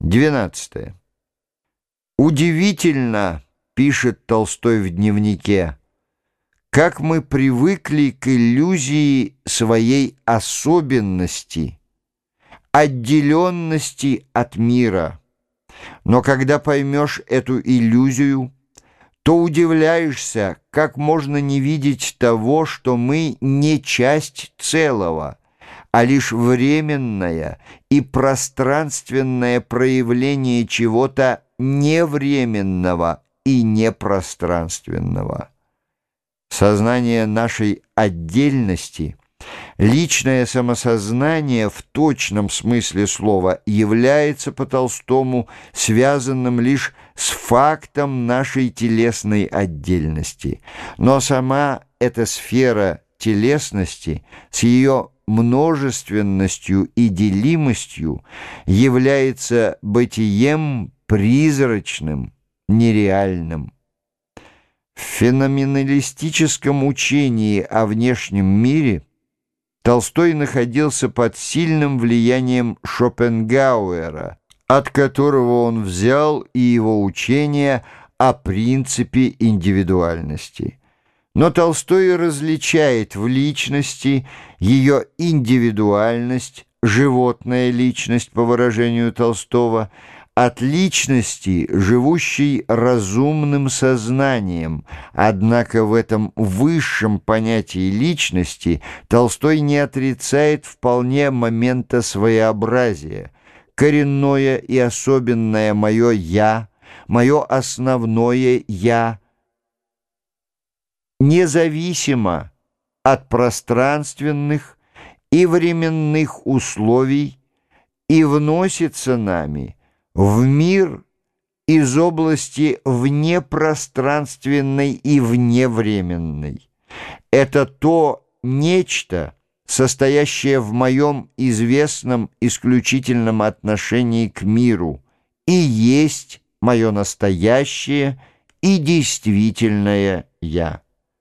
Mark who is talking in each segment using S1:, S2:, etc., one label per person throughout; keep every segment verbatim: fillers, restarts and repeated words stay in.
S1: Двенадцатое. Удивительно, пишет Толстой в дневнике, как мы привыкли к иллюзии своей особенности, отделенности от мира. Но когда поймешь эту иллюзию, то удивляешься, как можно не видеть того, что мы не часть целого, а лишь временное и пространственное проявление чего-то невременного и непространственного. Сознание нашей отдельности, личное самосознание в точном смысле слова является по Толстому связанным лишь с фактом нашей телесной отдельности, но сама эта сфера телесности с ее множественностью и делимостью является бытием призрачным, нереальным. В феноменалистическом учении о внешнем мире Толстой находился под сильным влиянием Шопенгауэра, от которого он взял и его учение о принципе индивидуальности. Но Толстой различает в личности ее индивидуальность, животная личность, по выражению Толстого, от личности, живущей разумным сознанием. Однако в этом высшем понятии личности Толстой не отрицает вполне момента своеобразия. Коренное и особенное мое «я», мое основное «я», независимо от пространственных и временных условий и вносится нами в мир из области внепространственной и вневременной. Это то нечто, состоящее в моем известном исключительном отношении к миру, и есть мое настоящее и действительное «я».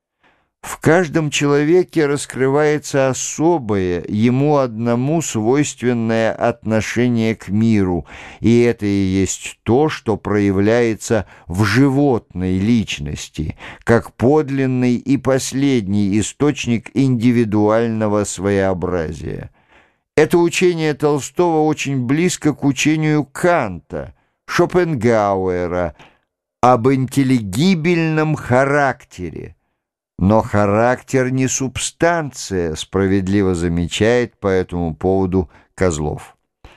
S1: В каждом человеке раскрывается особое, ему одному свойственное отношение к миру, и это и есть то, что проявляется в животной личности, как подлинный и последний источник индивидуального своеобразия. Это учение Толстого очень близко к учению Канта, Шопенгауэра об интеллигибельном характере. Но характер не субстанция, справедливо замечает по этому поводу Козлов.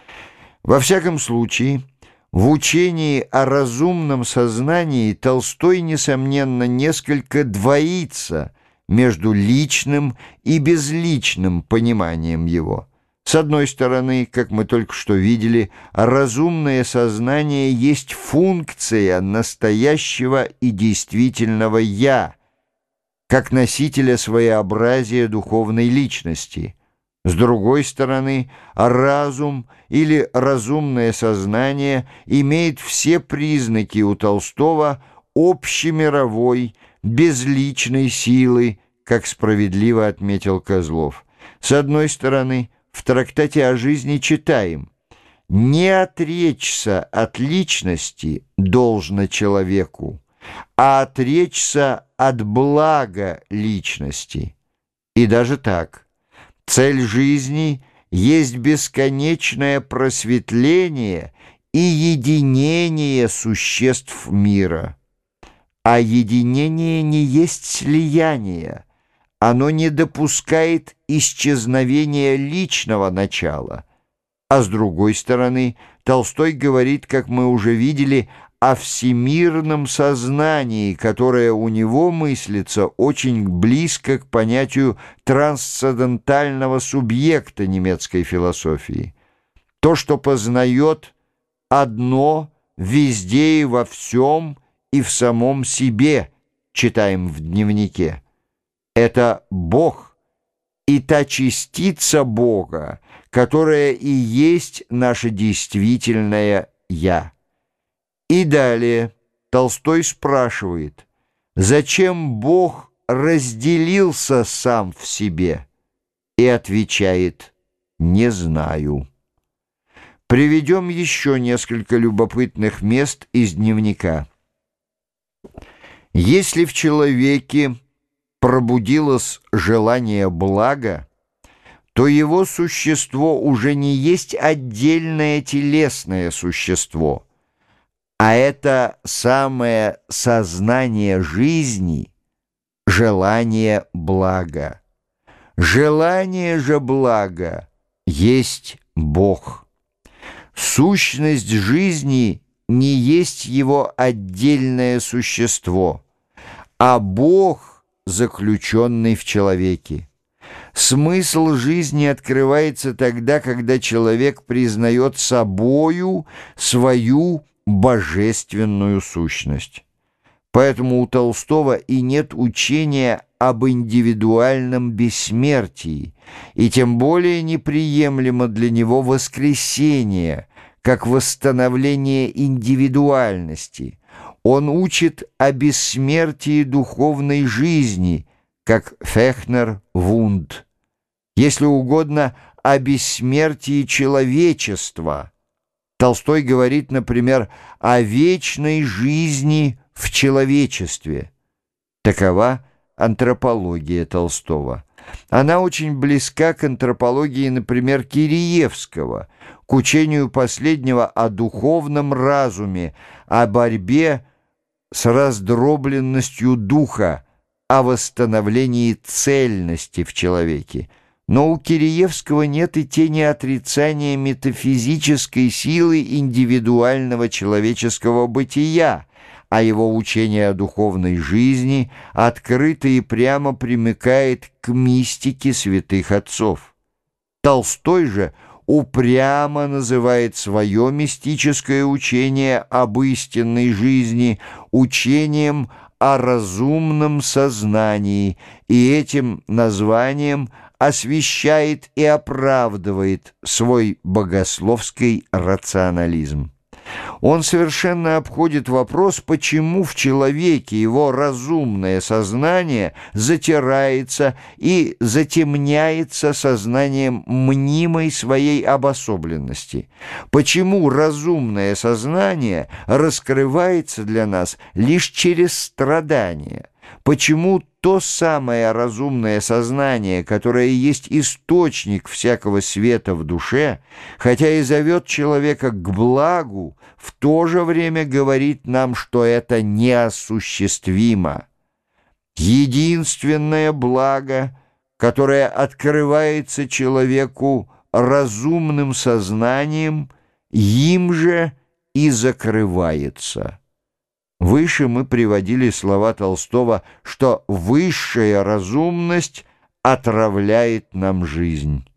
S1: Во всяком случае, в учении о разумном сознании Толстой, несомненно, несколько двоится между личным и безличным пониманием его. С одной стороны, как мы только что видели, разумное сознание есть функция настоящего и действительного «я», как носителя своеобразия духовной личности. С другой стороны, разум или разумное сознание имеет все признаки у Толстого общемировой, безличной силы, как справедливо отметил Козлов. С одной стороны, в трактате о жизни читаем: «Не отречься от личности должно человеку, а отречься от блага личности». И даже так. Цель жизни есть бесконечное просветление и единение существ мира. А единение не есть слияние. Оно не допускает исчезновения личного начала. А с другой стороны, Толстой говорит, как мы уже видели, о всемирном сознании, которое у него мыслится очень близко к понятию трансцендентального субъекта немецкой философии. То, что познает одно везде и во всем и в самом себе, читаем в дневнике. Это Бог и та частица Бога, которая и есть наше действительное «я». И далее Толстой спрашивает, зачем Бог разделился сам в себе? И отвечает: «Не знаю». Приведем еще несколько любопытных мест из дневника. Если в человеке пробудилось желание блага, то его существо уже не есть отдельное телесное существо, а это самое сознание жизни, желание блага. Желание же блага есть Бог. Сущность жизни не есть его отдельное существо, а Бог, заключенный в человеке. Смысл жизни открывается тогда, когда человек признает собою свою божественную сущность. Поэтому у Толстого и нет учения об индивидуальном бессмертии, и тем более неприемлемо для него воскресение, как восстановление индивидуальности. Он учит о бессмертии духовной жизни, как Фехнер Вунд. Если угодно, о бессмертии человечества. Толстой говорит, например, о вечной жизни в человечестве. Такова антропология Толстого. Она очень близка к антропологии, например, Киреевского, к учению последнего о духовном разуме, о борьбе с раздробленностью духа, о восстановлении цельности в человеке. Но у Киреевского нет и тени отрицания метафизической силы индивидуального человеческого бытия, а его учение о духовной жизни открыто и прямо примыкает к мистике святых отцов. Толстой же упрямо называет свое мистическое учение об истинной жизни учением о разумном сознании, и этим названием освещает и оправдывает свой богословский рационализм. Он совершенно обходит вопрос, почему в человеке его разумное сознание затирается и затемняется сознанием мнимой своей обособленности, почему разумное сознание раскрывается для нас лишь через страдания, почему то самое разумное сознание, которое есть источник всякого света в душе, хотя и зовет человека к благу, в то же время говорит нам, что это неосуществимо. Единственное благо, которое открывается человеку разумным сознанием, им же и закрывается. Выше мы приводили слова Толстого, что высшая разумность отравляет нам жизнь.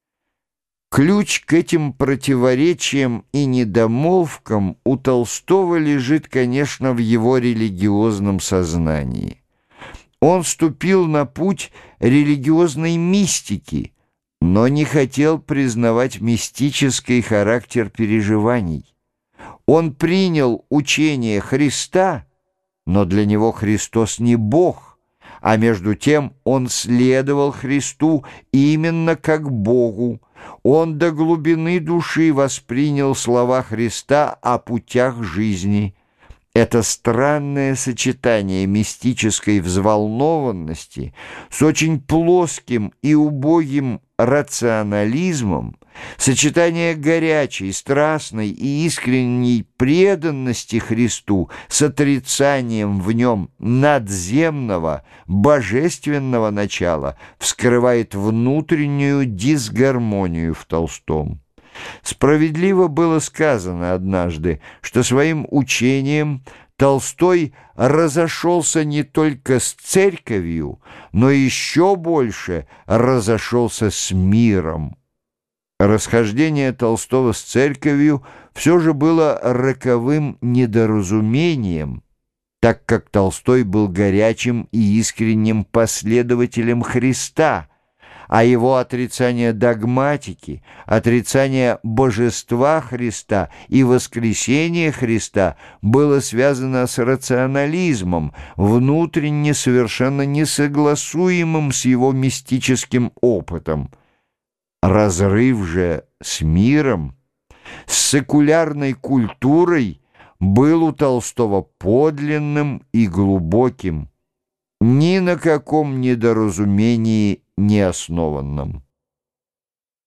S1: Ключ к этим противоречиям и недомолвкам у Толстого лежит, конечно, в его религиозном сознании. Он вступил на путь религиозной мистики, но не хотел признавать мистический характер переживаний. Он принял учение Христа, но для него Христос не Бог, а между тем он следовал Христу именно как Богу. Он до глубины души воспринял слова Христа о путях жизни. Это странное сочетание мистической взволнованности с очень плоским и убогим рационализмом, сочетание горячей, страстной и искренней преданности Христу с отрицанием в нем надземного, божественного начала вскрывает внутреннюю дисгармонию в Толстом. Справедливо было сказано однажды, что своим учением Толстой разошелся не только с церковью, но еще больше разошелся с миром. Расхождение Толстого с церковью все же было роковым недоразумением, так как Толстой был горячим и искренним последователем Христа, а его отрицание догматики, отрицание божества Христа и воскресения Христа было связано с рационализмом, внутренне совершенно несогласуемым с его мистическим опытом. Разрыв же с миром с секулярной культурой был у Толстого подлинным и глубоким, ни на каком недоразумении не основанном.